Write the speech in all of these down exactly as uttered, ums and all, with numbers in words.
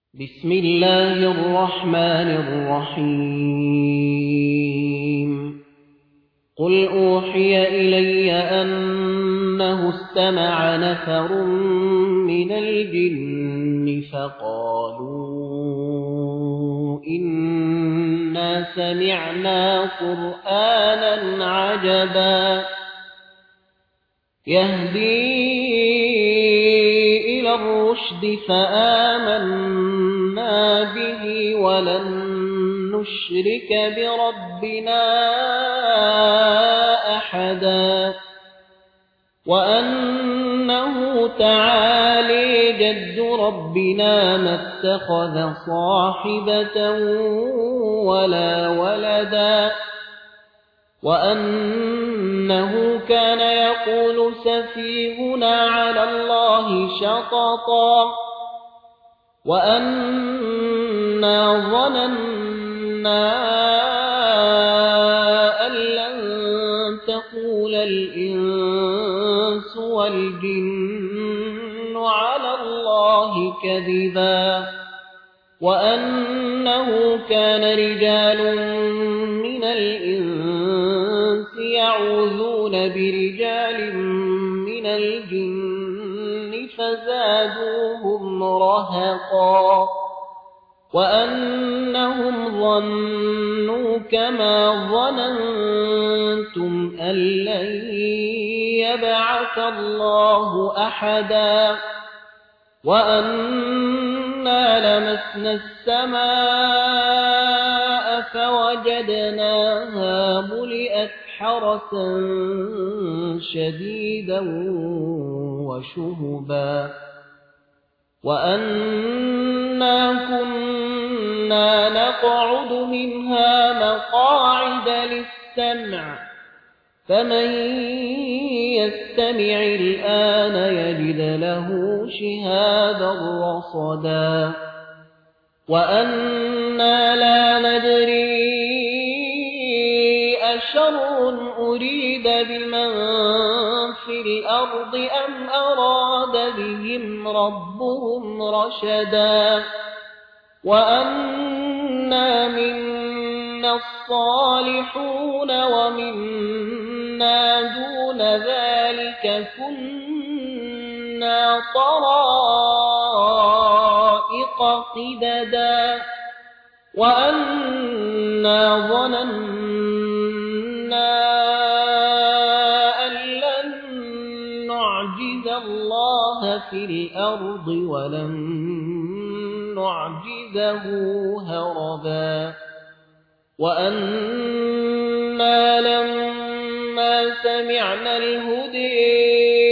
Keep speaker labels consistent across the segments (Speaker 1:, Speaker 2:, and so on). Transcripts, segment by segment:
Speaker 1: بسم الله الرحمن الرحيم قل أوحي إلي أنه استمع نفر من الجن فقالوا إنا سمعنا قرآنا عجبا يهدي إلى الرشد فآمنا به ولن نشرك بربنا أحدا وأنه تعالي جد ربنا ما اتخذ صاحبة ولا ولدا وأنه كان يقول سفيهنا على الله شططا وأنا ظننا أن لن تقول الإنس والجن على الله كذبا وأنه كان رجال من الإنس يعوذون برجال من الجن فزادوهم رهقا وأنهم ظنوا كما ظننتم أن لن يبعث الله أحدا وأنا لمسنا السماء فوجدناها ملئت حرسا شديدا وشهبا وأنا كنا نقعد منها مقاعد للسمع فمن يستمع الآن يجد له شهابا رصدا وأنا لا ندري أشر أريد بمن في الأرض أم أراد بهم ربهم رشدا وأنا منا الصالحون ومنا دون ذلك كنا طرائق قددا وأنا ظننا أن لن نعجز الله في الأرض ولن نعجزه هربا وأنا لما سمعنا الهدي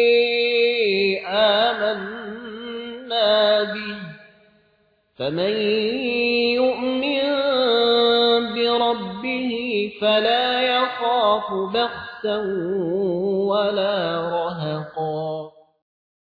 Speaker 1: آمنا به فمن يؤمن بربه فلا يخاف بخسا ولا رهقا